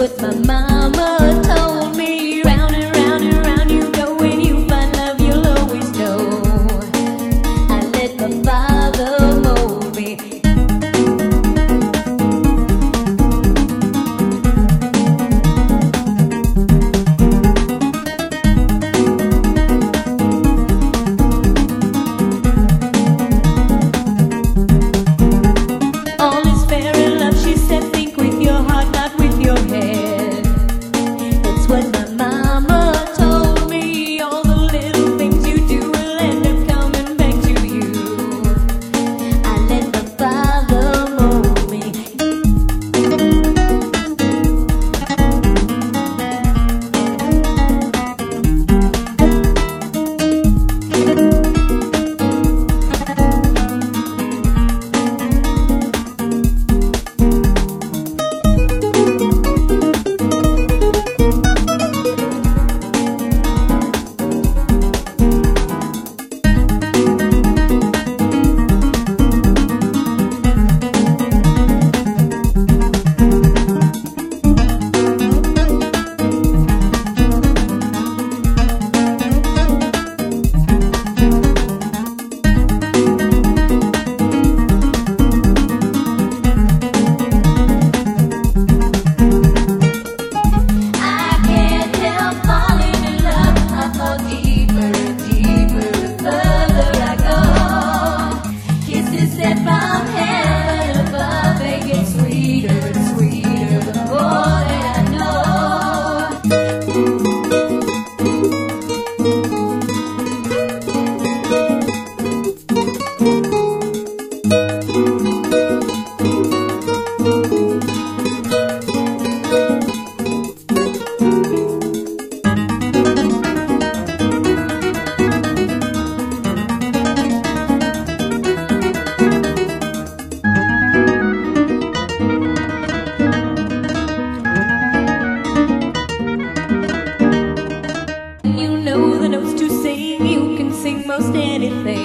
what my mama told me. Round and round and round you go. When you find love, you'll always know. I let my father mold me. All is fair in love, she said. Think with your heart, not with your head. That's what my mama told me. All the little things you do will end up coming back to you. I let my father mold me. You know the notes to sing, you can sing most anything.